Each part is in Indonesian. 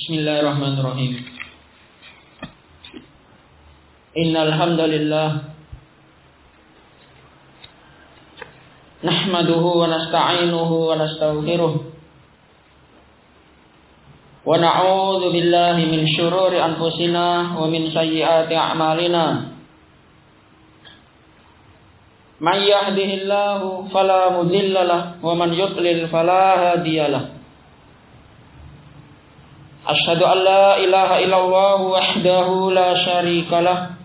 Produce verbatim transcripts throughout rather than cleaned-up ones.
Bismillahirrahmanirrahim. Innal hamdalillah nahmaduhu wa nasta'inuhu wa nastaghfiruh wa na'udzu billahi min syururi anfusina wa min sayyiati a'malina. May yahdihillahu fala mudilla lahu wa man yudlil fala hadiya lahu. Asyhadu an la ilaha illallah wahdahu la syarika lah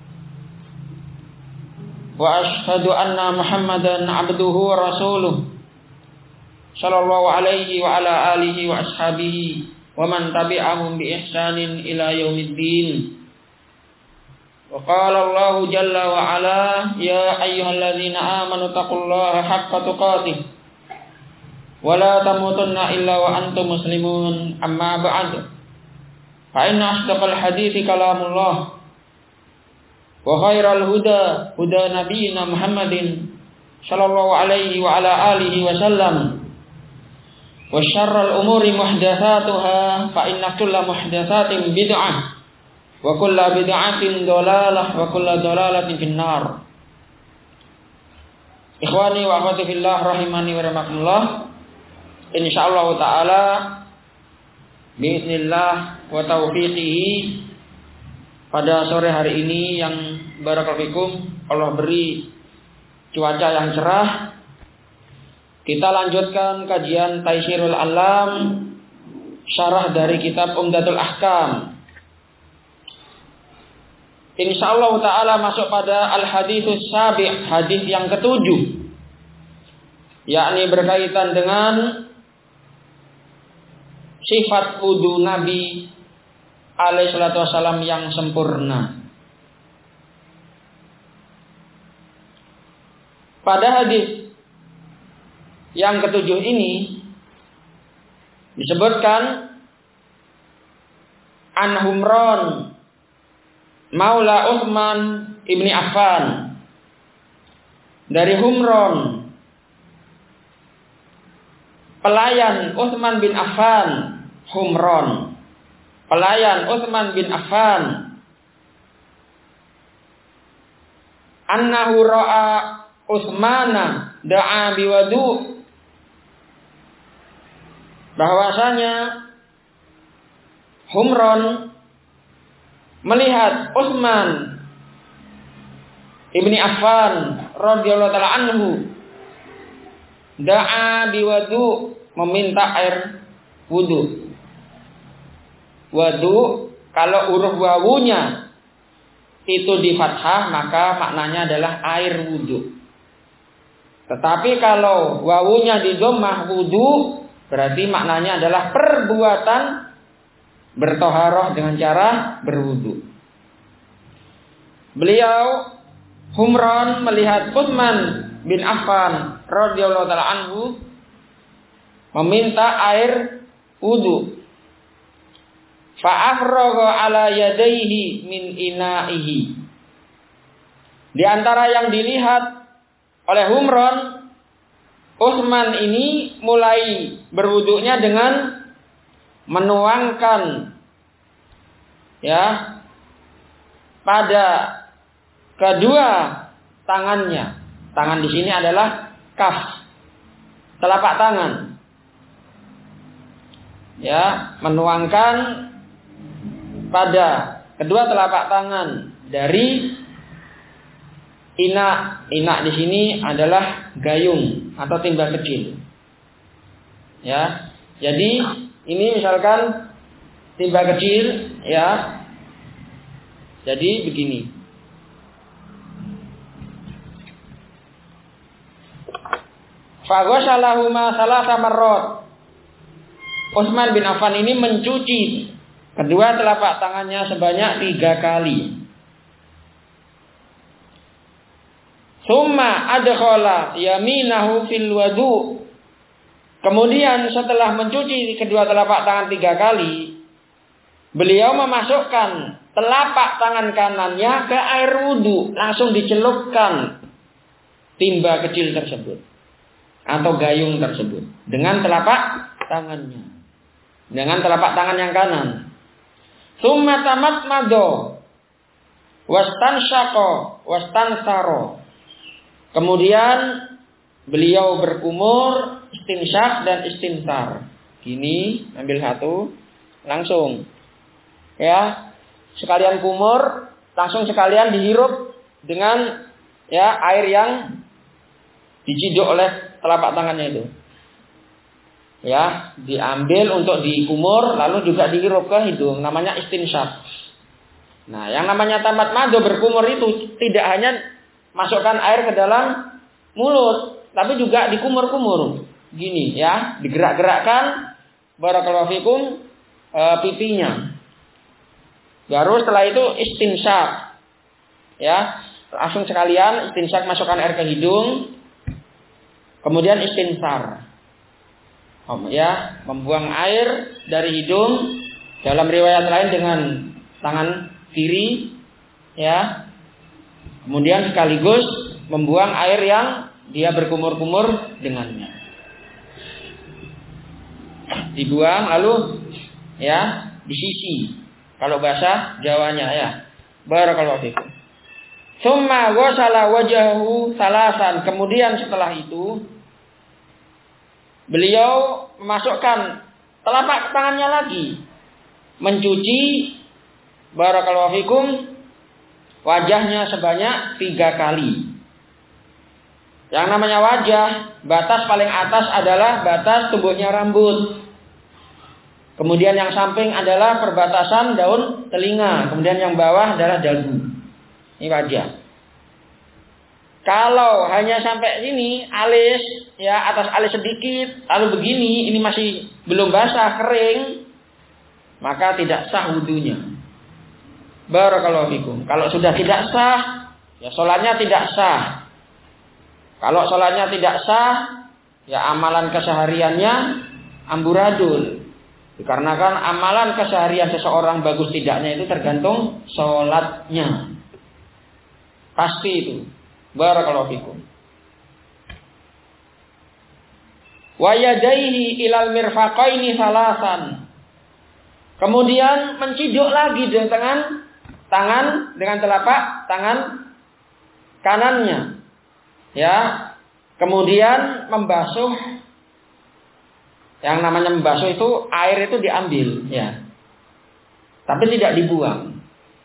wa asyhadu anna Muhammadan abduhu wa rasuluh sallallahu alaihi wa ala alihi wa ashabihi wa man tabi'ahum bi ihsanin ila yaumiddin. Wa qala Allah jalla wa ala ya ayyuhalladzina amanu taqullaha haqqa tuqatih wala tamutunna illa wa antum muslimun. Amma ba'd, fa inna asdaqal hadithi kalamullah wa khairal huda huda nabiyyina Muhammadin sallallahu alaihi wa ala alihi wa sallam wa syarral umuri muhdatsatuha fa inna kulla muhdatsatin bid'ah wa kulla bid'atin dhalalah wa kulla dhalalatin finnar. Ikhwani wa akhwati fillah rahimani wa rahimakumullah. Insyaallah taala bismillah wa taufiqihi, pada sore hari ini yang barakallahu fikum Allah beri cuaca yang cerah, kita lanjutkan kajian Taisirul Alam, syarah dari kitab Umdatul Ahkam. Insyaallah taala masuk pada al-haditsus sabi', hadis yang ketujuh, yakni berkaitan dengan sifat wudu Nabi alaihi salatu wasallam yang sempurna. Pada hadis yang ketujuh ini disebutkan an Humran Maula Utsman ibni Affan, dari Humran pelayan Utsman bin Affan. Humran pelayan Utsman bin Affan, annahu ra'a Utsmana da'a biwadu, bahwasanya Humran melihat Utsman ibni Affan radhiyallahu taala anhu da'a biwadu, meminta air wudu. Wadu kalau huruf wawunya itu di fathah maka maknanya adalah air wudu. Tetapi kalau wawunya di dhammah wudu berarti maknanya adalah perbuatan bertoharoh dengan cara berwudu. Beliau Humran melihat Utsman bin Affan radhiyallahu taala anhu meminta air wudu. Fa'afragha ala yadayhi min ina'ihi. Di antara yang dilihat oleh Humran, Utsman ini mulai berwudunya dengan menuangkan ya pada kedua tangannya. Tangan di sini adalah kaf, telapak tangan. Ya, menuangkan pada kedua telapak tangan dari ina. Ina di sini adalah gayung atau timba kecil. Ya. Jadi ini misalkan timba kecil ya. Jadi begini. Fa ghasalahuma salasa marrat. Utsman bin Affan ini mencuci kedua telapak tangannya sebanyak tiga kali. Summa adkhala yaminahu fil wudu. Kemudian setelah mencuci kedua telapak tangan tiga kali, beliau memasukkan telapak tangan kanannya ke air wudu, langsung dicelupkan timba kecil tersebut atau gayung tersebut dengan telapak tangannya. dengan telapak tangan yang kanan. Tsumma tamatmado wastansyaqa wastansaro. Kemudian beliau berkumur, istinsyak dan istinsar. Gini, ambil satu, langsung. Ya, sekalian kumur, langsung sekalian dihirup dengan ya air yang diciduk oleh telapak tangannya itu. Ya, diambil untuk dikumur lalu juga dihirup ke hidung, namanya istinsyak. Nah, yang namanya tamatmado berkumur itu tidak hanya masukkan air ke dalam mulut, tapi juga dikumur-kumur. Gini ya, digerak-gerakkan barakallahu fikum e, pipinya. Baru setelah itu istinsyak. Ya, langsung sekalian istinsyak masukkan air ke hidung. Kemudian istinsar. Oh, ya, membuang air dari hidung, dalam riwayat lain dengan tangan kiri, ya. Kemudian sekaligus membuang air yang dia berkumur-kumur dengannya. Dibuang lalu ya disisi. Kalau bahasa Jawanya ya. Barakallahu fikum. Tsumma ghasala wajhahu salasan. Kemudian setelah itu beliau memasukkan telapak tangannya lagi, mencuci barakallahu fikum wajahnya sebanyak tiga kali. Yang namanya wajah, batas paling atas adalah batas tumbuhnya rambut. Kemudian yang samping adalah perbatasan daun telinga. Kemudian yang bawah adalah dagu. Ini wajah. Kalau hanya sampai sini, alis, ya atas alis sedikit, lalu begini, ini masih belum basah, kering, maka tidak sah wudunya. Barakallahu fikum. Kalau sudah tidak sah, ya sholatnya tidak sah. Kalau sholatnya tidak sah, ya amalan kesehariannya amburadul. Dikarenakan amalan keseharian seseorang bagus tidaknya itu tergantung sholatnya. Pasti itu. Barakallahu fikum. Wa yadaihi ilal mirfaqaini salasan. Kemudian menciduk lagi dengan tangan tangan dengan telapak tangan kanannya. Ya. Kemudian membasuh. Yang namanya membasuh itu air itu diambil, ya. Tapi tidak dibuang.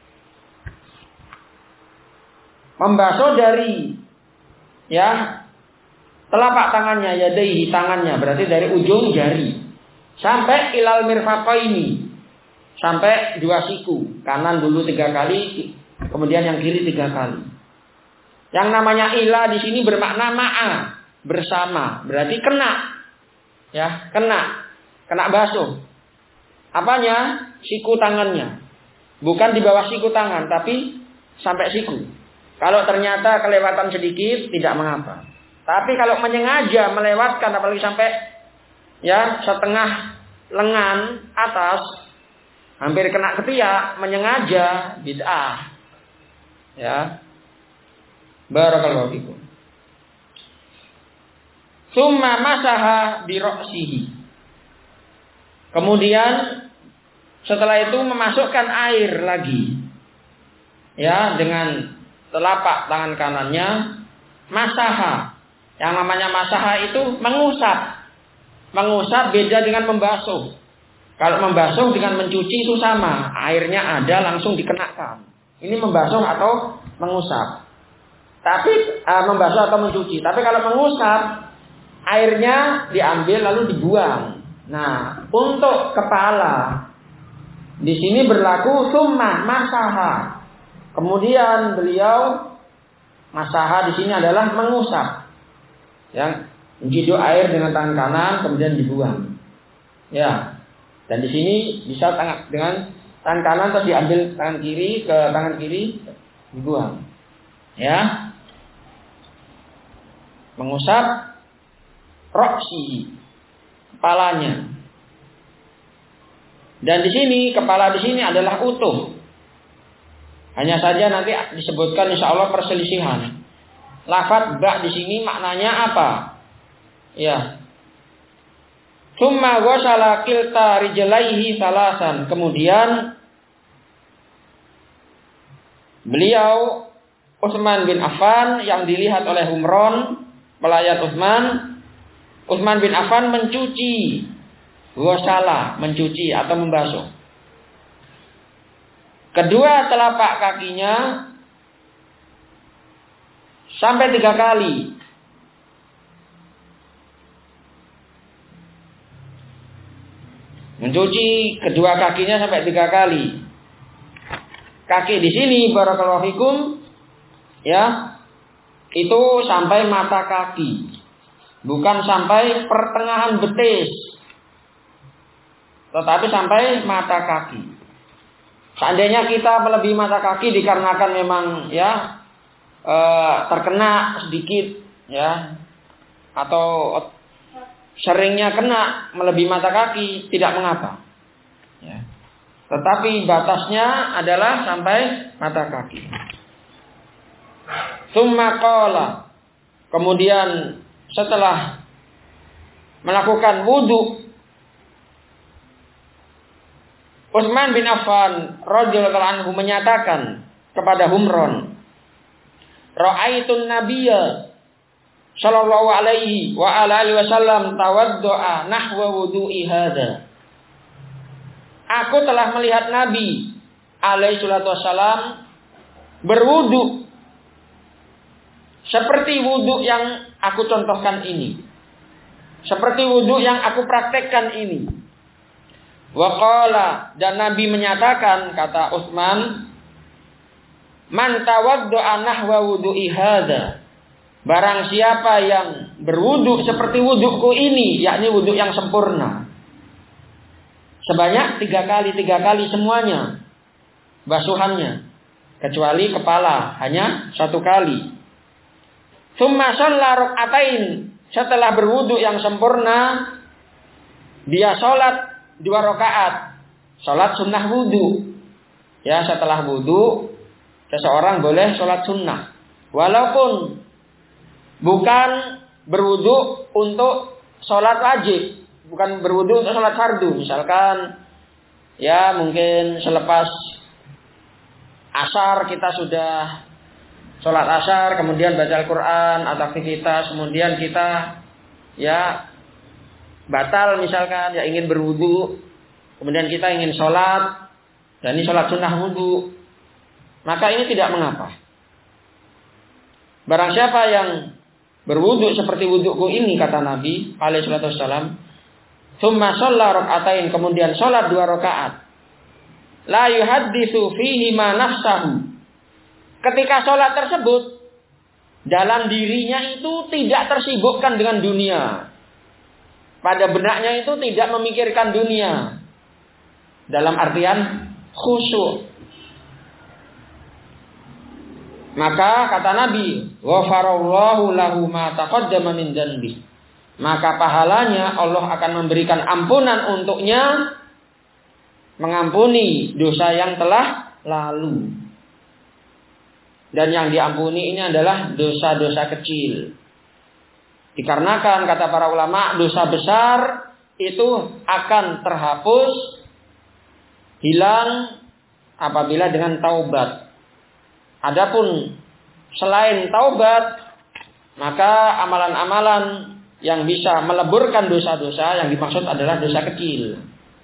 Membasuh dari ya telapak tangannya, yadaihi tangannya, berarti dari ujung jari sampai ilal mirfaqaini, sampai dua siku, kanan dulu tiga kali, kemudian yang kiri tiga kali. Yang namanya ila di sini bermakna ma'a, bersama, berarti kena, ya kena, kena basuh. Apanya? Siku tangannya, bukan di bawah siku tangan, tapi sampai siku. Kalau ternyata kelewatan sedikit tidak mengapa. Tapi kalau menyengaja melewatkan apalagi sampai ya setengah lengan atas hampir kena ketiak, menyengaja bid'ah. Ya. Barakallahu fikum. Tsumma masaha bi ra'sihi. Kemudian setelah itu memasukkan air lagi. Ya, dengan telapak tangan kanannya, masaha. Yang namanya masaha itu mengusap. Mengusap beda dengan membasuh. Kalau membasuh dengan mencuci itu sama. Airnya ada langsung dikenakan. Ini membasuh atau mengusap. Tapi uh, membasuh atau mencuci. Tapi kalau mengusap, airnya diambil lalu dibuang. Nah, untuk kepala di sini berlaku summa masaha. Kemudian beliau masaha di sini adalah mengusap, yang menciduk air dengan tangan kanan kemudian dibuang, ya. Dan di sini bisa tangan dengan tangan kanan terus diambil tangan kiri ke tangan kiri dibuang, ya. Mengusap roksi, kepalanya. Dan di sini kepala di sini adalah utuh. Hanya saja nanti disebutkan insya Allah perselisihan. Lafaz ba' di sini maknanya apa? Ya. Tsumma ghasala kilta rijlaihi salasan. Kemudian beliau Utsman bin Affan yang dilihat oleh Humron, pelayat Utsman, Utsman bin Affan mencuci, ghasala, mencuci atau membasuh kedua telapak kakinya sampai tiga kali. Mencuci kedua kakinya sampai tiga kali. Kaki di sini barakallahu fikum, ya, itu sampai mata kaki, bukan sampai pertengahan betis, tetapi sampai mata kaki. Seandainya kita melebihi mata kaki dikarenakan memang ya e, terkena sedikit, ya, atau seringnya kena melebihi mata kaki, tidak mengapa, ya. Tetapi batasnya adalah sampai mata kaki. Tsumma qala, kemudian setelah melakukan wudu, Utsman bin Affan radhiyallahu anhu menyatakan kepada Humron, ra'aitun nabiyya sallallahu alaihi wa ala alihi wasallam tawaddu'a nahwa wudu'i hadza. Aku telah melihat Nabi alaihi salatu wasallam berwudu seperti wudu yang aku contohkan ini, seperti wudu yang aku praktekkan ini. Wa qala, dan Nabi menyatakan, kata Utsman, man tawaddu'a nahwa wudu'i hadza. Barang siapa yang berwudu seperti wuduku ini, yakni wudu yang sempurna, sebanyak tiga kali, tiga kali semuanya basuhannya, kecuali kepala hanya satu kali. Tsumma shalla rak'atain, setelah berwudu yang sempurna, dia sholat dua rakaat, sholat sunnah wudu. Ya, setelah wudu seseorang boleh sholat sunnah, walaupun bukan berwudu untuk sholat wajib, bukan berwudu untuk sholat fardu. Misalkan, ya mungkin selepas asar kita sudah sholat asar, kemudian baca Al-Quran atau aktivitas, kemudian kita ya batal misalkan, ya ingin berwudu, kemudian kita ingin sholat, dan ini sholat sunnah wudu, maka ini tidak mengapa. Barang siapa yang berwudu seperti wuduku ini, kata Nabi alaihi salatu wassalam, tsumma shalla rak'atain, kemudian sholat dua rakaat, la yuhadditsu fihi ma nafsahu. Ketika sholat tersebut, dalam dirinya itu tidak tersibukkan dengan dunia, pada benaknya itu tidak memikirkan dunia, dalam artian khusyuk. Maka kata Nabi, ghafarallahu lahu ma taqaddama min dzanbi. Maka pahalanya Allah akan memberikan ampunan untuknya, mengampuni dosa yang telah lalu. Dan yang diampuni ini adalah dosa-dosa kecil. Dikarenakan kata para ulama, dosa besar itu akan terhapus, hilang apabila dengan taubat. Adapun selain taubat, maka amalan-amalan yang bisa meleburkan dosa-dosa yang dimaksud adalah dosa kecil.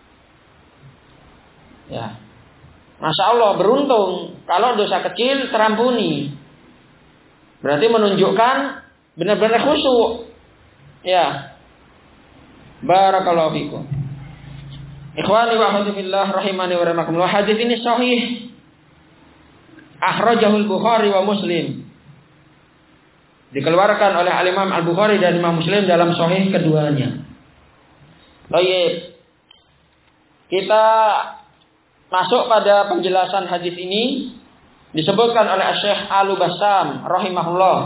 Ya, Masya Allah, beruntung kalau dosa kecil terampuni. Berarti menunjukkan benar-benar khusyuk. Ya, barakallahu fikum. Ikhwani wa akhwati fillah rahimani wa rahimakumullah. Hadis ini sahih. Akhrajahul Bukhari wa Muslim. Dikeluarkan oleh Al-Imam Al-Bukhari dan Imam Muslim dalam sahih keduanya. Baik. Kita masuk pada penjelasan hadis ini. Disebutkan oleh Syekh Al-Bassam rahimahullah.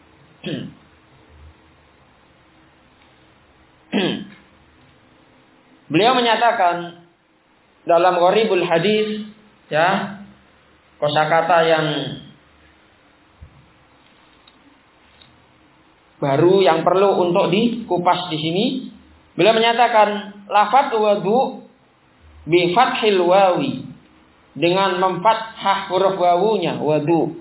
Beliau menyatakan dalam Gharibul Hadis, ya, kosakata yang baru yang perlu untuk dikupas di sini. Beliau menyatakan lafadz wudu bi fathil wawi, dengan memfathah huruf wawunya wudu.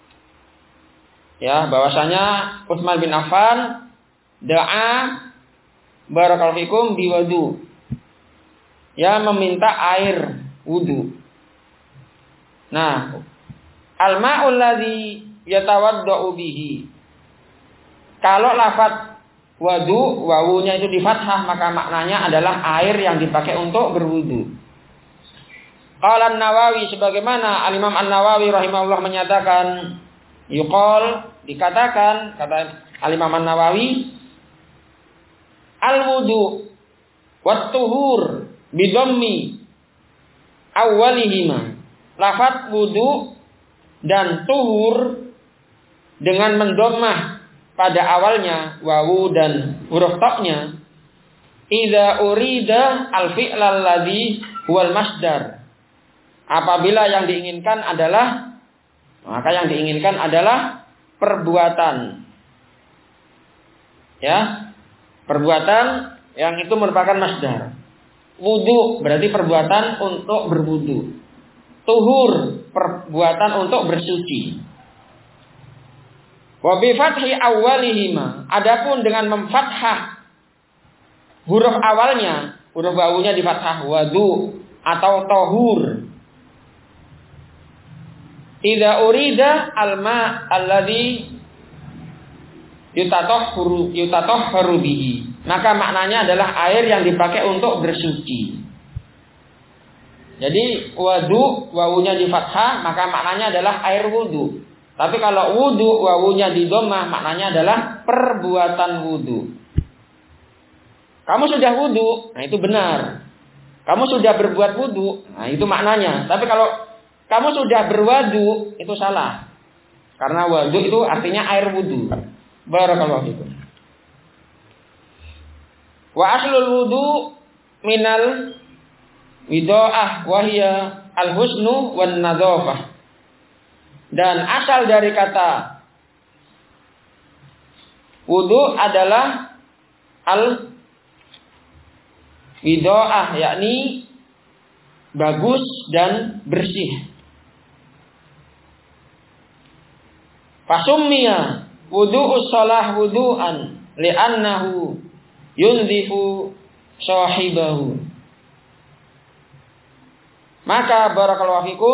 Ya, bahwasanya Utsman bin Affan da'a barakallahu fikum bi wudu. Ya, meminta air wudu. Nah, al-ma'ul ladzi yatawaddau bihi. Kalau lafaz wudu wawunya itu di fathah, maka maknanya adalah air yang dipakai untuk berwudu. Qala An-Nawawi, sebagaimana Al-Imam An-Nawawi rahimahullah menyatakan, yuqal, dikatakan, kata Al-Imam An-Nawawi, al-wudu wat tuhur bidhammi awwalihima. Lafaz wudu dan tuhur dengan mendomah pada awalnya wawu dan huruf ta-nya, idza urida al-fi'l alladhi huwal masdar. Apabila yang diinginkan adalah, maka yang diinginkan adalah perbuatan. Ya, perbuatan yang itu merupakan masdar. Wudu berarti perbuatan untuk berwudu. Tuhur perbuatan untuk bersuci. Wa bi fathi awwalihima, adapun dengan memfathah huruf awalnya, huruf wawunya di fathah wudu atau tahur. Idza urida al-ma alladhi yutatahharu yutatahharu bihi, maka maknanya adalah air yang dipakai untuk bersuci. Jadi wudu wawunya di fathah, maka maknanya adalah air wudu. Tapi kalau wudu wawunya di dhammah, maknanya adalah perbuatan wudu. Kamu sudah wudu, nah itu benar. Kamu sudah berbuat wudu, nah itu maknanya. Tapi kalau kamu sudah berwudu, itu salah. Karena wudu itu artinya air wudu. Barakallahu fikum. Wa aslul wudu minal wida'ah wa hiya al-husnu wan nadzafah. Dan asal dari kata wudu adalah al-wida'ah, yakni bagus dan bersih. Fasummiya wudu'us shalah wudu'an li'annahu yunzifu sahibahu. Maka barakallahu fikum,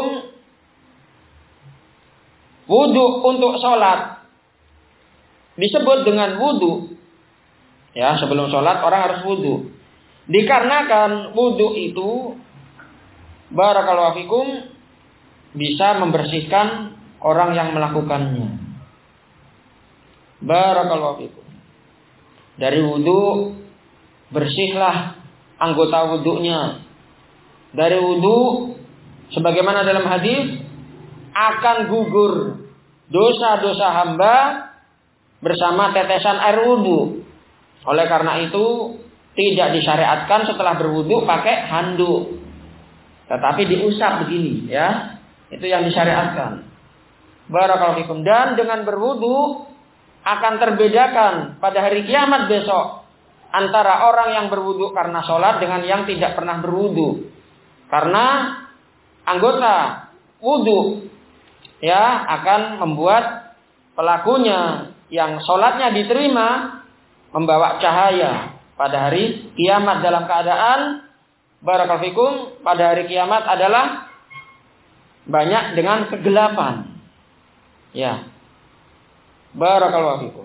wudu untuk sholat disebut dengan wudu. Ya, sebelum sholat orang harus wudu. Dikarenakan wudu itu barakallahu fikum bisa membersihkan orang yang melakukannya. Barakallahu fikum. Dari wudu bersihlah anggota wudunya. Dari wudu sebagaimana dalam hadis akan gugur dosa-dosa hamba bersama tetesan air wudu. Oleh karena itu tidak disyariatkan setelah berwudu pakai handuk, tetapi diusap begini, ya. Itu yang disyariatkan. Barakallahu fikum. Dan dengan berwudu akan terbedakan pada hari kiamat besok antara orang yang berwudu karena sholat dengan yang tidak pernah berwudu. Karena anggota wudu, ya, akan membuat pelakunya yang sholatnya diterima membawa cahaya pada hari kiamat, dalam keadaan barakallahu fikum pada hari kiamat adalah banyak dengan kegelapan. Ya. Barakallahu fikum.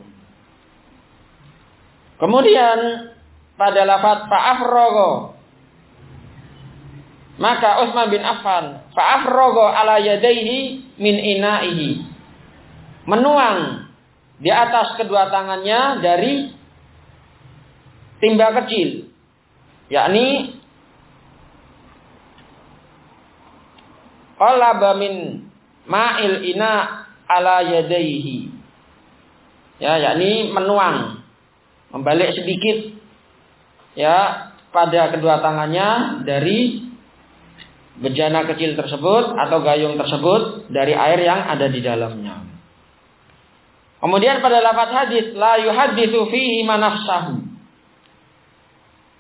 Kemudian pada lafaz fa'afrogo, maka Utsman bin Affan fa'afrogo ala yadaihi min ina'ihi, menuang di atas kedua tangannya dari timba kecil, yakni qalaba min ma'il ina ala yadaihi. Ya, yakni menuang, membalik sedikit, ya, pada kedua tangannya dari bejana kecil tersebut atau gayung tersebut dari air yang ada di dalamnya. Kemudian pada lafaz hadis la yuhadditsu fihi ma nafsahu,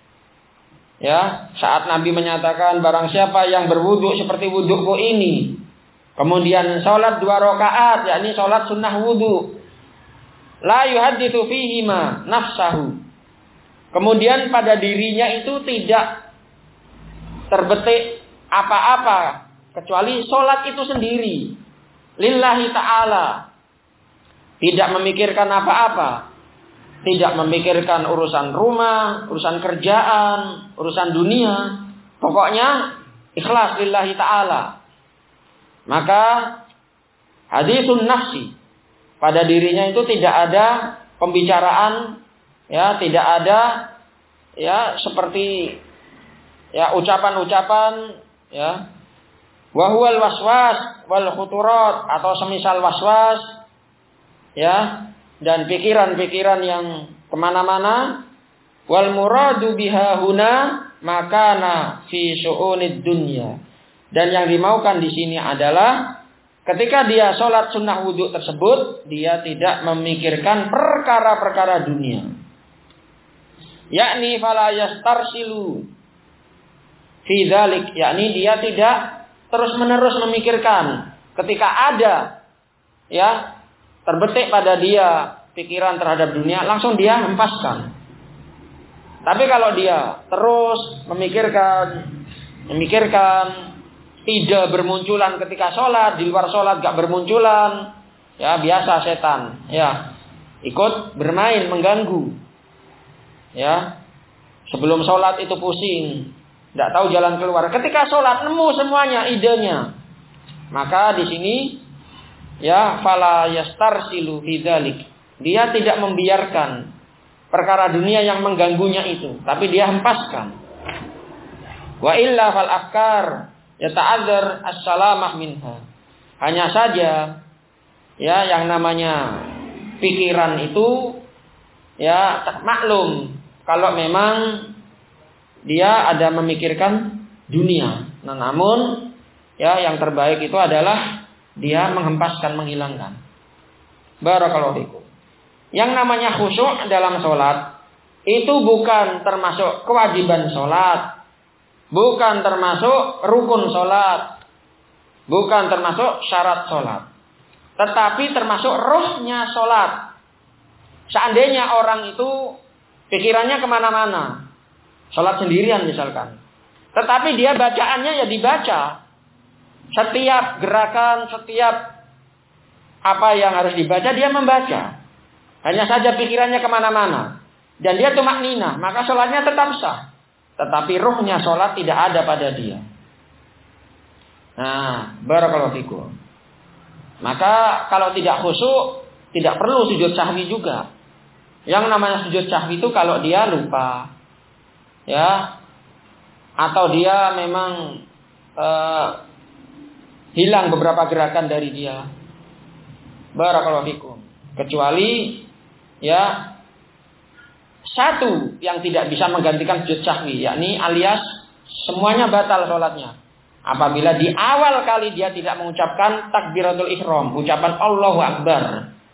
Ya, saat Nabi menyatakan barang siapa yang berwudu seperti wuduku ini, kemudian sholat dua rakaat, yakni sholat sunnah wudu, la yuhaditsu fihima nafsahu. Kemudian pada dirinya itu tidak terbetik apa-apa kecuali sholat itu sendiri, lillahi ta'ala, tidak memikirkan apa-apa. Tidak memikirkan urusan rumah, urusan kerjaan, urusan dunia. Pokoknya ikhlas lillahi ta'ala. Maka haditsun nafsi. Pada dirinya itu tidak ada pembicaraan, ya, tidak ada ya seperti ya ucapan-ucapan, ya. Wa huwal waswas wal khuturat, atau semisal waswas, ya, dan pikiran-pikiran yang kemana-mana. Wal muradu biha huna makana fi syu'unid dunya. Dan yang dimaukan di sini adalah ketika dia sholat sunnah wudhu tersebut, dia tidak memikirkan perkara-perkara dunia. Yakni fala yastarsilu fi dzalik, yakni dia tidak terus-menerus memikirkan. Ketika ada ya terbetik pada dia pikiran terhadap dunia, langsung dia hempaskan. Tapi kalau dia terus memikirkan, memikirkan, tidak bermunculan ketika sholat, di luar sholat gak bermunculan, ya biasa setan, ya ikut bermain mengganggu, ya sebelum sholat itu pusing, gak tahu jalan keluar. Ketika sholat nemu semuanya idenya, maka di sini ya fala yastarsilu fi dzalik. Dia tidak membiarkan perkara dunia yang mengganggunya itu, tapi dia hempaskan. Wa illa fal afkar yata'adzar as-salamah minha. Hanya saja ya yang namanya pikiran itu ya maklum kalau memang dia ada memikirkan dunia. Nah, namun ya yang terbaik itu adalah dia menghempaskan, menghilangkan. Barakallahu fikum. Yang namanya khusyuk dalam sholat itu bukan termasuk kewajiban sholat, bukan termasuk rukun sholat, bukan termasuk syarat sholat, tetapi termasuk ruhnya sholat. Seandainya orang itu pikirannya kemana-mana, sholat sendirian misalkan, tetapi dia bacaannya ya dibaca. Setiap gerakan, setiap apa yang harus dibaca, dia membaca. Hanya saja pikirannya kemana-mana. Dan dia tumaknina, maka sholatnya tetap sah. Tetapi ruhnya sholat tidak ada pada dia. Nah, barakallahu fikum. Maka kalau tidak khusyuk, tidak perlu sujud sahwi juga. Yang namanya sujud sahwi itu kalau dia lupa, ya, atau dia memang uh, hilang beberapa gerakan dari dia. Barakallahu fikum. Kecuali ya satu yang tidak bisa menggantikan sujud sahwi, yakni alias semuanya batal sholatnya. Apabila di awal kali dia tidak mengucapkan takbiratul ihram, ucapan Allahu Akbar.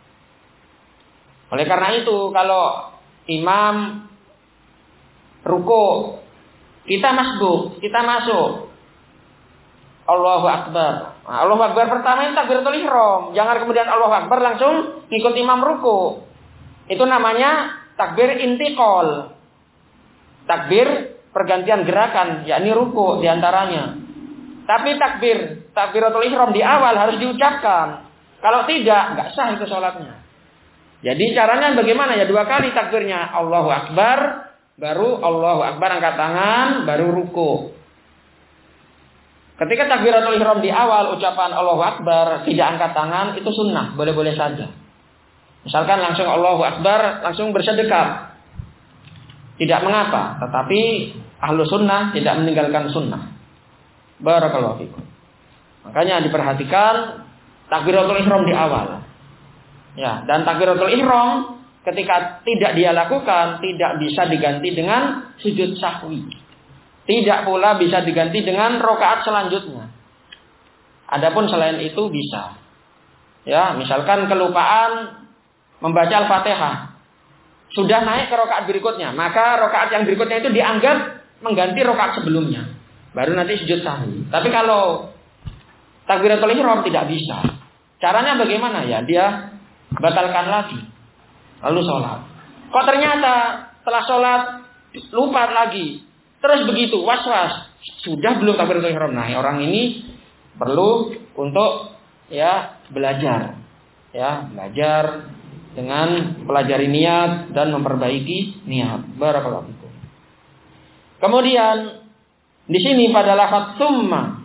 Oleh karena itu kalau imam ruku, kita masbuk, kita masuk Allahu Akbar. Nah, Allahu Akbar pertama itu takbiratul ihram. Jangan kemudian Allahu Akbar langsung ikut imam ruku. Itu namanya takbir intiqal. Takbir pergantian gerakan, yakni ruku diantaranya. Tapi takbir, takbiratul ihram di awal harus diucapkan. Kalau tidak, nggak sah itu sholatnya. Jadi caranya bagaimana ya? Dua kali takbirnya. Allahu Akbar, baru Allahu Akbar angkat tangan, baru ruku. Ketika takbiratul ihram di awal ucapan Allahu Akbar tidak angkat tangan, itu sunnah, boleh-boleh saja. Misalkan langsung Allahu Akbar, langsung bersedekap, tidak mengapa. Tetapi ahlu sunnah tidak meninggalkan sunnah. Barakallahu fikum. Makanya diperhatikan takbiratul ihram di awal. Ya, dan takbiratul ihram ketika tidak dia lakukan tidak bisa diganti dengan sujud sahwi. Tidak pula bisa diganti dengan rakaat selanjutnya. Adapun selain itu bisa. Ya, misalkan kelupaan membaca Al-Fatihah. Sudah naik ke rakaat berikutnya, maka rakaat yang berikutnya itu dianggap mengganti rakaat sebelumnya. Baru nanti sujud sahwi. Tapi kalau takbiratul ihram tidak bisa. Caranya bagaimana ya? Dia batalkan lagi. Lalu sholat. Kok ternyata setelah sholat lupa lagi. Terus begitu was-was. Sudah belum takbiratul ihram. Nah, orang ini perlu untuk ya belajar. Ya, belajar dengan pelajari niat dan memperbaiki niat. Barakallahu fikum. Kemudian di sini pada lafaz summa,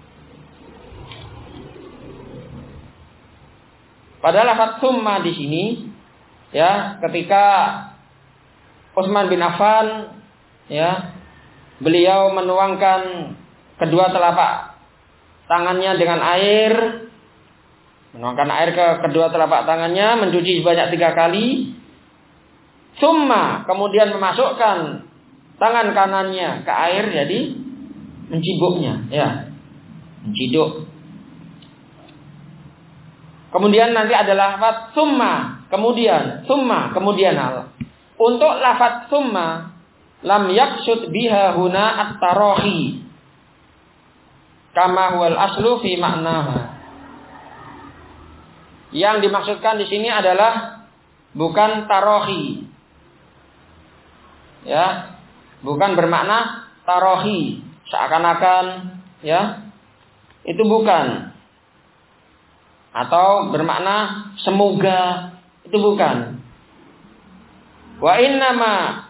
pada lafaz summa di sini, ya, ketika Utsman bin Affan, ya, beliau menuangkan kedua telapak tangannya dengan air, menuangkan air ke kedua telapak tangannya, mencuci sebanyak tiga kali. Summa, kemudian memasukkan tangan kanannya ke air, jadi mencibuknya, ya, menciduk. Kemudian nanti ada lafaz summa, kemudian, summa, kemudian al. Untuk lafaz summa, lam yaksud biha huna at-tarahi, kama huwal aslu fi maknaha. Yang dimaksudkan di sini adalah bukan tarohi, ya, bukan bermakna tarohi, seakan-akan, ya, itu bukan. Atau bermakna semoga, itu bukan. Wa innama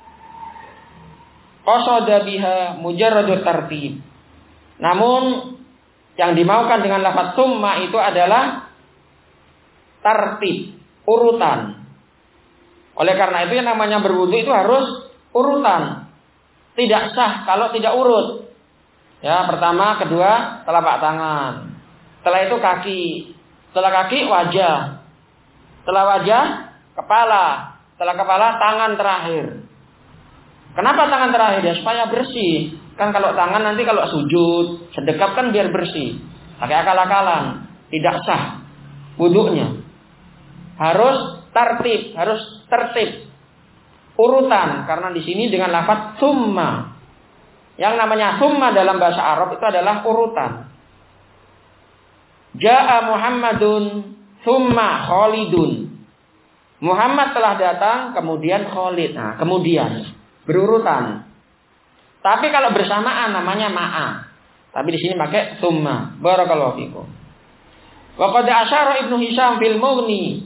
qasada biha mujarradut tartib. Namun yang dimaukan dengan lafaz summa itu adalah tartib, urutan. Oleh karena itu yang namanya berwudu itu harus urutan. Tidak sah kalau tidak urut. Ya, pertama, kedua, telapak tangan. Setelah itu kaki. Setelah kaki, wajah. Setelah wajah, kepala. Setelah kepala, tangan terakhir. Kenapa tangan terakhir? Ya, supaya bersih. Kan kalau tangan nanti kalau sujud, sedekap kan biar bersih. Pakai akal-akalan. Tidak sah wudunya. Harus tertib, harus tertib. Urutan, karena di sini dengan lafaz summa. Yang namanya summa dalam bahasa Arab itu adalah urutan. Ja'a Muhammadun summa Khalidun. Muhammad telah datang, kemudian Khalid. Nah, kemudian berurutan. Tapi kalau bersamaan namanya ma'a. Tapi di sini pakai summa. Barakallahu fikum. Wa qad asyara Ibnu Hisham fil Mughni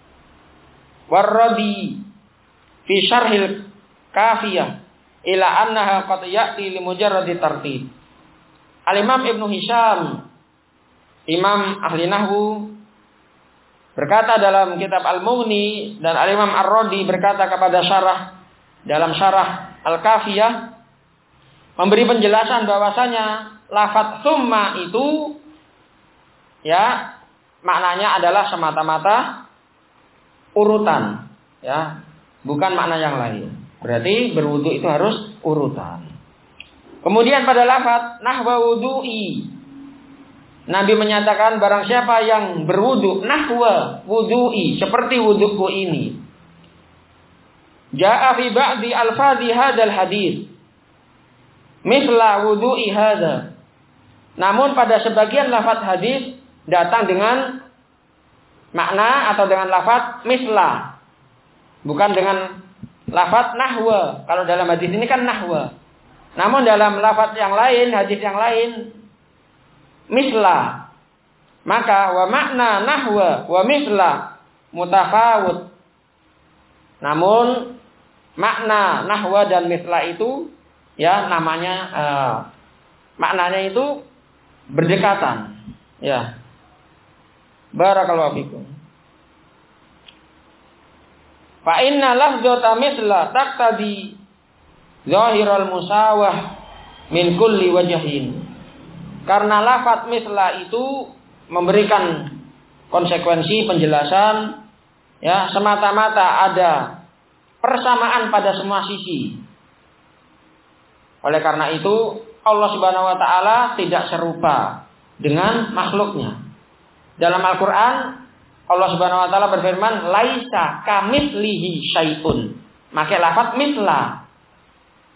warradi fi syarhil kafiyah ila annaha qad ya'ti li mujarradi tartib. Al-Imam Ibnu Hisham, imam ahli nahwu, berkata dalam kitab Al-Mughni, dan Al-Imam Ar-Radi berkata kepada syarah dalam syarah Al-Kafiyah, memberi penjelasan bahwasanya lafaz summa itu ya maknanya adalah semata-mata urutan, ya, bukan makna yang lain. Berarti berwudu itu harus urutan. Kemudian pada lafaz nahwa wudu'i, Nabi menyatakan barang siapa yang berwudu nahwa wudu'i, seperti wuduku ini. Ja'a fi ba'di alfadhi hadzal hadits mithla wudu'i hadza. Namun pada sebagian lafaz hadis datang dengan makna atau dengan lafaz misla, bukan dengan lafaz nahwa. Kalau dalam hadis ini kan nahwa. Namun dalam lafaz yang lain, hadis yang lain, misla. Maka wa makna nahwa wa misla mutafawut. Namun makna nahwa dan misla itu ya namanya uh, maknanya itu berdekatan. Ya. Barakallahu fikum. Fa inna lafdzata misla taqtadi zahiral musawah min kulli wajhin. Karena lafaz misla itu memberikan konsekuensi penjelasan, ya, semata-mata ada persamaan pada semua sisi. Oleh karena itu Allah Subhanahu wa taala tidak serupa dengan makhluknya. Dalam Al-Qur'an Allah Subhanahu wa taala berfirman, "Laisa kamitslihi syai'un." Maka lafaz misla.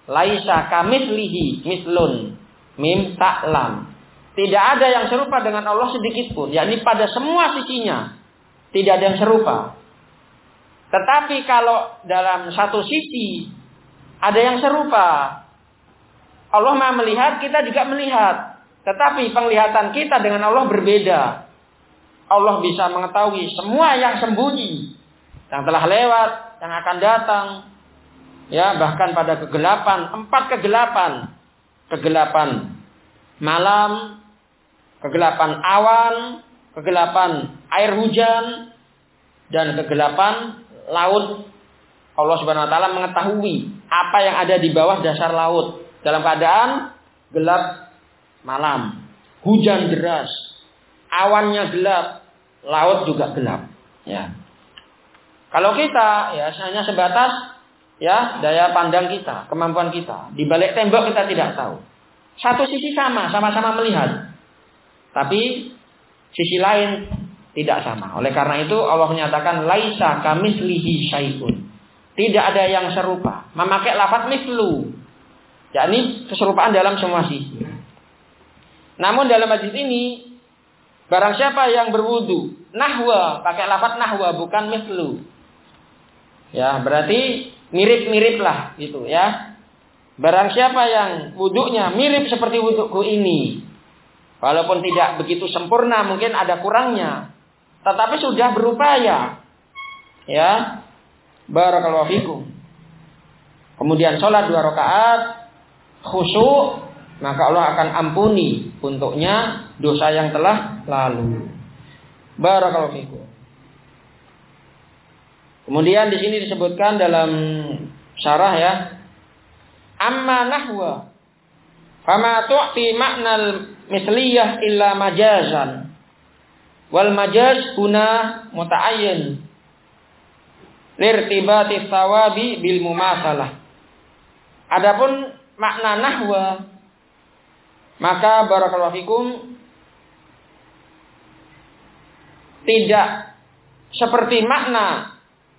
Laisa kamitslihi mislun mim ta'lam. Tidak ada yang serupa dengan Allah sedikit pun, yakni pada semua sisinya tidak ada yang serupa. Tetapi kalau dalam satu sisi ada yang serupa, Allah Maha melihat, kita juga melihat. Tetapi penglihatan kita dengan Allah berbeda. Allah bisa mengetahui semua yang sembunyi, yang telah lewat, yang akan datang. Ya, bahkan pada kegelapan, empat kegelapan. Kegelapan malam, kegelapan awan, kegelapan air hujan, dan kegelapan laut. Allah Subhanahu wa taala mengetahui apa yang ada di bawah dasar laut dalam keadaan gelap malam, hujan deras, awannya gelap, laut juga gelap. Ya. Kalau kita ya hanya sebatas ya daya pandang kita, kemampuan kita. Di balik tembok kita tidak tahu. Satu sisi sama, sama-sama melihat. Tapi sisi lain tidak sama. Oleh karena itu Allah menyatakan laisa kamitslihi syai'un. Tidak ada yang serupa. Memakai lafaz mislu, yakni keserupaan dalam semua sisi. Namun dalam hadis ini, barang siapa yang berwudu nahwa, pakai lafaz nahwa bukan mislu. Ya, berarti mirip-mirip lah gitu ya. Barang siapa yang wudunya mirip seperti wuduku ini, walaupun tidak begitu sempurna, mungkin ada kurangnya, tetapi sudah berupaya. Ya. Barakallahu fikum. Kemudian sholat dua rakaat khusyuk, maka Allah akan ampuni untuknya dosa yang telah lalu. Barakallahu fikum. Kemudian di sini disebutkan dalam syarah ya, amma nahwa fama tu'ti ma'nal misliyah illa majazan wal majaz huna muta'ayyin lirtibati thawabi bil mumatsalah. Adapun makna nahwa, maka barakallahu fikum tidak seperti makna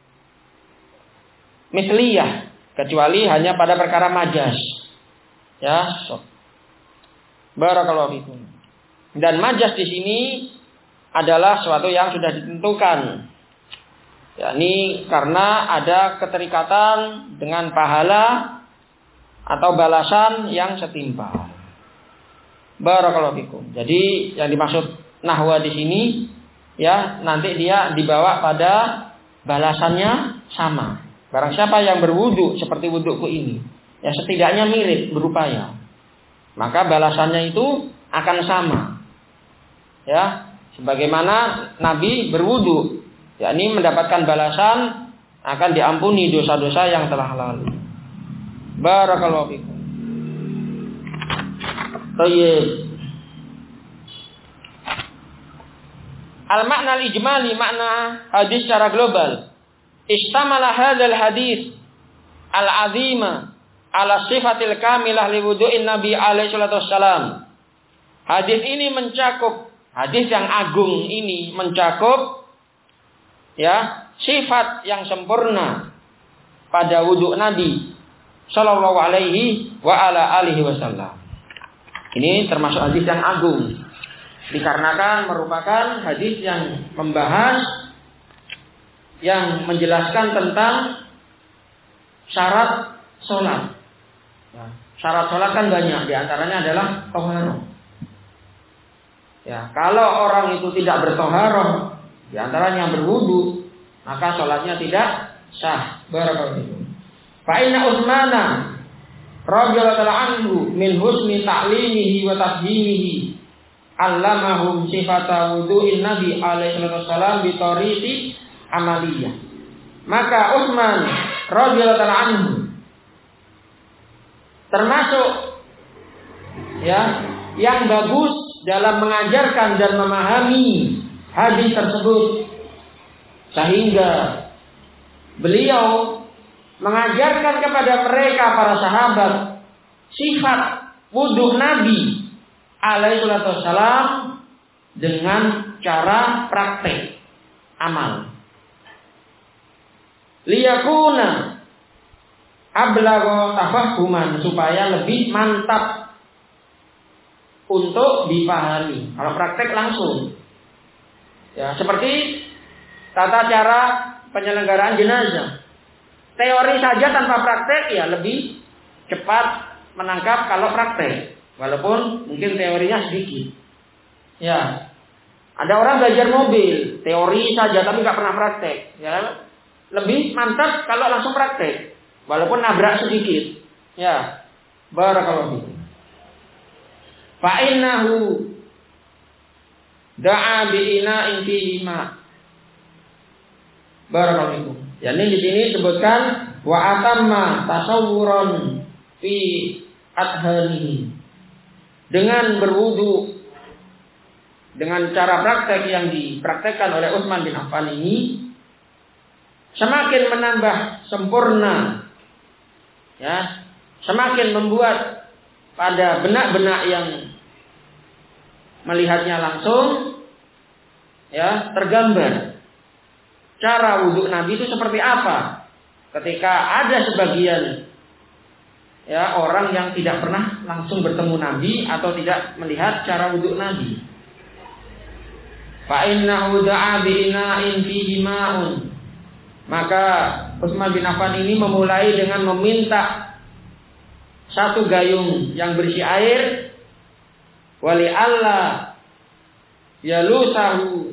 misliyah, kecuali hanya pada perkara majaz. Ya, so. Barakallahu fikum. Dan majaz di sini adalah sesuatu yang sudah ditentukan. Yakni karena ada keterikatan dengan pahala atau balasan yang setimpal. Barakallahu fikum. Jadi yang dimaksud nahwa di sini ya nanti dia dibawa pada balasannya sama. Barang siapa yang berwudu seperti wuduku ini, ya setidaknya mirip, berupaya, maka balasannya itu akan sama. Ya, sebagaimana Nabi berwudu, yakni mendapatkan balasan akan diampuni dosa-dosa yang telah lalu. Barakallahu fikum. Tayyib. Al-makna al-ijmali, makna hadis secara global. Istamala hadzal hadis al-azima ala sifatil kamilah li wudu'in Nabi alaihi salatu wassalam. Hadis ini mencakup, hadis yang agung ini mencakup ya, sifat yang sempurna pada wudu Nabi sallallahu alaihi wa ala alihi wasallam. Ini termasuk hadis yang agung dikarenakan merupakan hadis yang membahas, yang menjelaskan tentang syarat sholat. Ya, syarat sholat kan banyak, diantaranya adalah toharoh. Ya, kalau orang itu tidak bertoharoh, diantaranya yang berwudu, maka sholatnya tidak sah. Barakallahu. Fa inna Utsmana radhiyallahu anhu min husni ta'limihi wa tafhimihi allamahum sifata wudu'in Nabi alaihi wasallam bi tariqi amaliyah. Maka Utsman radhiyallahu anhu termasuk ya yang bagus dalam mengajarkan dan memahami hadis tersebut, sehingga beliau mengajarkan kepada mereka para sahabat sifat wudu Nabi alaihi wasallam dengan cara praktek amal. Liyakuna ablagha tafahuman, supaya lebih mantap untuk dipahami. Kalau praktek langsung, ya seperti tata cara penyelenggaraan jenazah. Teori saja tanpa praktek ya lebih cepat menangkap kalau praktek, walaupun mungkin teorinya sedikit. Ya, ada orang belajar mobil, teori saja tapi nggak pernah praktek. Ya, lebih mantap kalau langsung praktek, walaupun nabrak sedikit. Ya, barakallahu fikum. Fa'innahu da'a bi'ina'in fihi ma. Barakallahu fikum. Ya, ini di sini disebutkan wa atamma tasawwuran fi adhanihi. Dengan berwudu dengan cara praktek yang dipraktekkan oleh Utsman bin Affan ini semakin menambah sempurna, ya, semakin membuat pada benak-benak yang melihatnya langsung, ya, tergambar cara wudhu Nabi itu seperti apa. Ketika ada sebagian, ya, orang yang tidak pernah langsung bertemu Nabi atau tidak melihat cara wudhu Nabi. Fa innahu da'a bi'ina'in fihi ma'un. Maka Utsman bin Affan ini memulai dengan meminta satu gayung yang berisi air, wali Allah yalusahu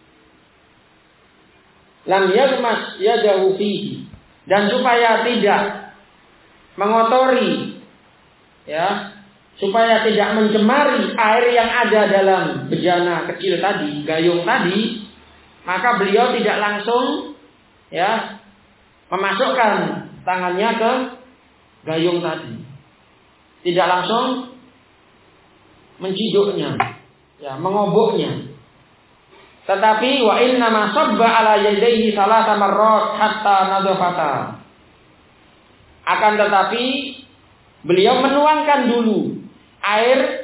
lam yagmas yadahu fihi, dan supaya tidak mengotori, ya, supaya tidak mencemari air yang ada dalam bejana kecil tadi, gayung tadi, maka beliau tidak langsung, ya, memasukkan tangannya ke gayung tadi, tidak langsung menciduknya, ya, mengoboknya. Tetapi wa inna ma sabba ala yadayhi salasa marrat hatta nadhafata. Akan tetapi beliau menuangkan dulu air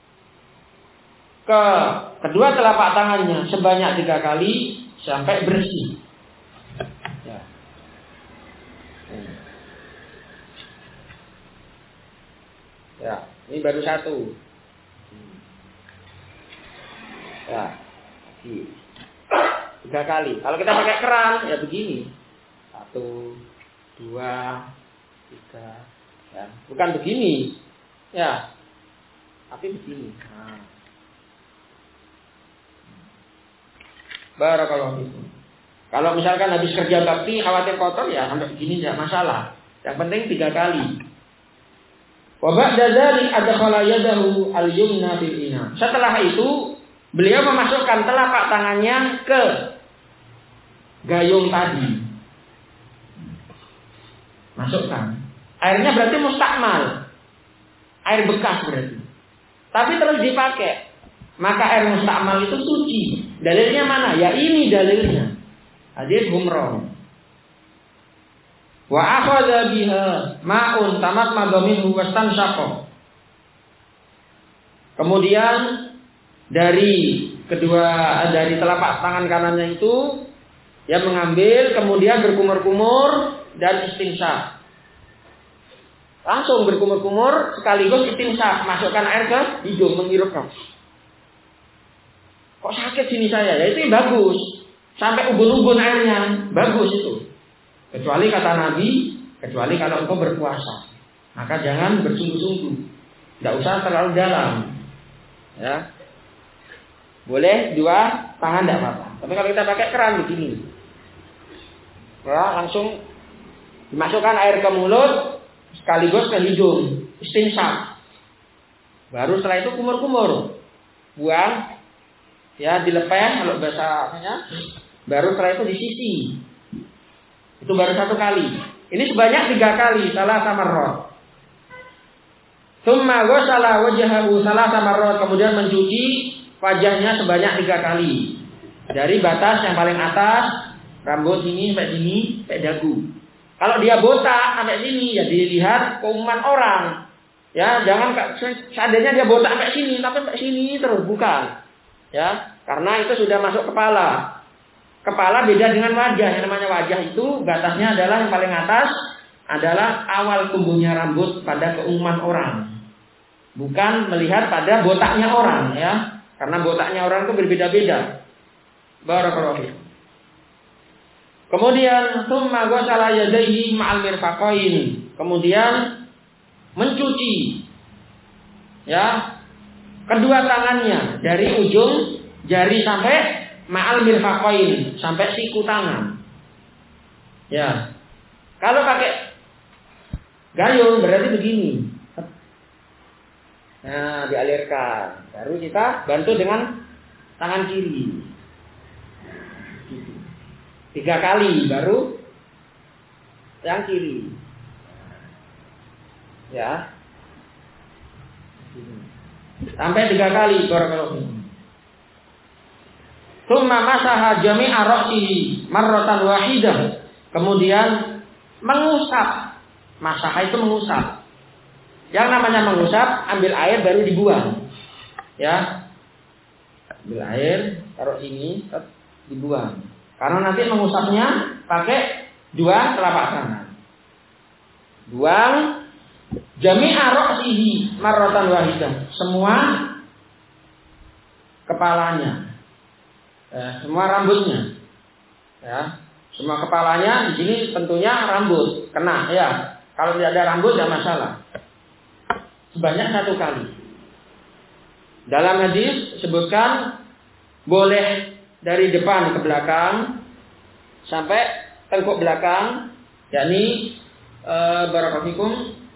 ke kedua telapak tangannya sebanyak tiga kali sampai bersih. Ya. Ya, ini baru satu. Ya. Tiga kali. Kalau kita pakai keran ya begini, satu, dua, tiga, ya. Bukan begini, ya, tapi begini. Nah. Barakallahu fikum. Kalau misalkan habis kerja bakti khawatir kotor, ya sampai begini tidak masalah. Yang penting tiga kali. Wa ba'da dzalik adkhala yadahu al-yumna fil ina. Setelah itu beliau memasukkan telapak tangannya ke gayung tadi. Masukkan. Airnya berarti mustakmal. Air bekas berarti. Tapi terus dipakai. Maka air mustakmal itu suci. Dalilnya mana? Ya ini dalilnya. Hadis Humrah. Wa akhadha biha ma'un tamatmadha minhu wastanshaqa. Kemudian dari kedua dari telapak tangan kanannya itu dia mengambil, kemudian berkumur-kumur dan istinsyak. Langsung berkumur-kumur sekaligus istinsyak, masukkan air ke hidung, menghirupkan. Kok sakit sini saya? Ya itu bagus. Sampai ubun-ubun airnya, bagus itu. Kecuali kata Nabi, kecuali kalau engkau berpuasa. Maka jangan bersungguh-sungguh. Tidak usah terlalu dalam. Ya. Boleh dua tangan tidak apa-apa. Tapi kalau kita pakai keran begini, ya, langsung dimasukkan air ke mulut sekaligus ke hidung, istinsyak. Baru setelah itu kumur-kumur, buang, ya, dilepeh kalau bahasanya. Baru setelah itu disisi. Itu baru satu kali. Ini sebanyak tiga kali, salah sama roh. Tsumma ghasala wajhahu salasa marrat, kemudian mencuci wajahnya sebanyak tiga kali. Dari batas yang paling atas, rambut sini sampai sini, sampai dagu. Kalau dia botak sampai sini, ya dilihat keumuman orang. Ya, jangan seandainya dia botak sampai sini, tapi sampai sini terus, bukan. Ya, karena itu sudah masuk kepala. Kepala beda dengan wajah. Yang namanya wajah itu batasnya adalah yang paling atas adalah awal tumbuhnya rambut pada keumuman orang. Bukan melihat pada botaknya orang ya. Karena botaknya orang itu berbeda-beda. Barakallahu fiikum. Kemudian tsumma ghasala yadayhi ma'al mirfaqain. Kemudian mencuci ya kedua tangannya dari ujung jari sampai ma'al mirfaqain, sampai siku tangan. Ya. Kalau pakai gayung berarti begini. Nah, dialirkan. Baru kita bantu dengan tangan kiri. Tiga kali baru yang kiri. Ya. Sampai tiga kali barakallahu. Tsumma masaha jami'a ra'sihi marratan wahidah. Kemudian mengusap. Masaha itu mengusap. Yang namanya mengusap, ambil air baru dibuang. Ya. Ambil air, taruh sini, dibuang. Karena nanti mengusapnya pakai dua telapak tangan. Buang jami'a ra'sihi marratan wahidah. Semua kepalanya. Eh, semua rambutnya. Ya. Semua kepalanya di sini tentunya rambut kena ya. Kalau tidak ada rambut tidak masalah. Sebanyak satu kali. Dalam hadis sebutkan boleh dari depan ke belakang sampai tengkuk belakang, yakni e, barakallahu fikum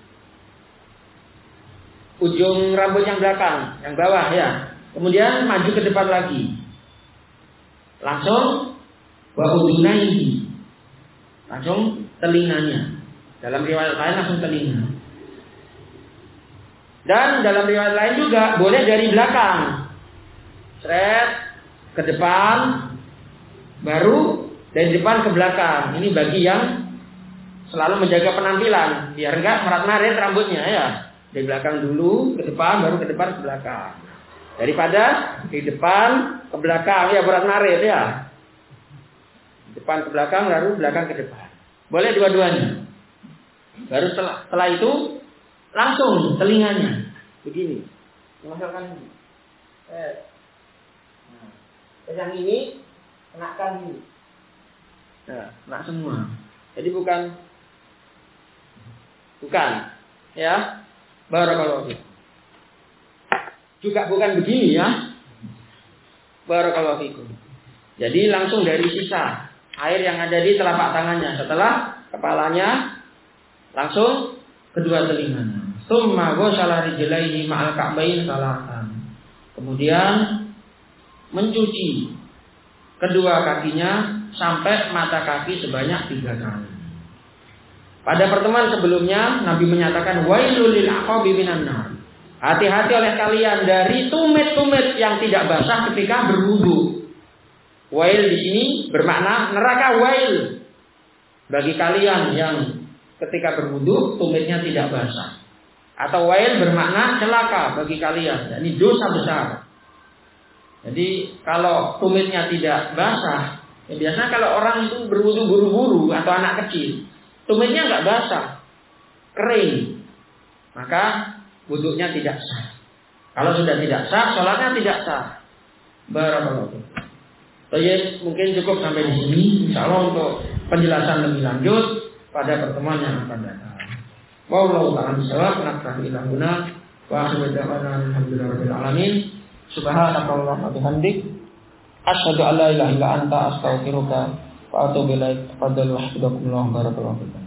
ujung rambut yang belakang, yang bawah ya. Kemudian maju ke depan lagi. Langsung wa udunaihi. Langsung telinganya. Dalam riwayat lain langsung telinga. Dan dalam riwayat lain juga boleh dari belakang. Seret ke depan, baru dari depan ke belakang. Ini bagi yang selalu menjaga penampilan, biar enggak merat-marit rambutnya ya. Dari belakang dulu ke depan, baru ke depan ke belakang. Daripada di depan ke belakang ya merat-marit ya. Depan ke belakang, baru belakang ke depan. Boleh dua-duanya. Baru setelah, setelah itu langsung telinganya begini, masukkan ini. Eh, nah, yang ini kenakan ini. Nah, kena semua. Jadi bukan, bukan, ya. Barakallahu fiikum. Juga bukan begini ya. Barakallahu fiikum. Jadi langsung dari sisa air yang ada di telapak tangannya setelah kepalanya. Langsung kedua telinganya. Tsumma ghasala rijlaihi ma'al ka'bain salatan. Kemudian mencuci kedua kakinya sampai mata kaki sebanyak tiga kali. Pada pertemuan sebelumnya Nabi menyatakan wailul lil aqabi minan nar. Hati-hati oleh kalian dari tumit-tumit yang tidak basah ketika berwudu. Wail di sini bermakna neraka wail bagi kalian yang ketika berwudu tumitnya tidak basah. Atau wail bermakna celaka bagi kalian. Ini dosa besar. Jadi kalau tumitnya tidak basah, ya biasanya kalau orang itu berwudu buru-buru atau anak kecil, tumitnya nggak basah, kering, maka wudunya tidak sah. Kalau sudah tidak sah, sholatnya tidak sah. Barakallahu. Baik, mungkin cukup sampai di sini. Insya Allah untuk penjelasan lebih lanjut pada pertemuan yang akan datang. Wallahu ta'ala bishawab. Naktafi ila huna wa akhiru da'wana alhamdulillahirabbil alamin. Subhanakallahumma wa bihamdik asyhadu an la ilaha illa anta astaghfiruka wa atubu ilaik. Fadhlu wahdakumullah barakallahu fiik.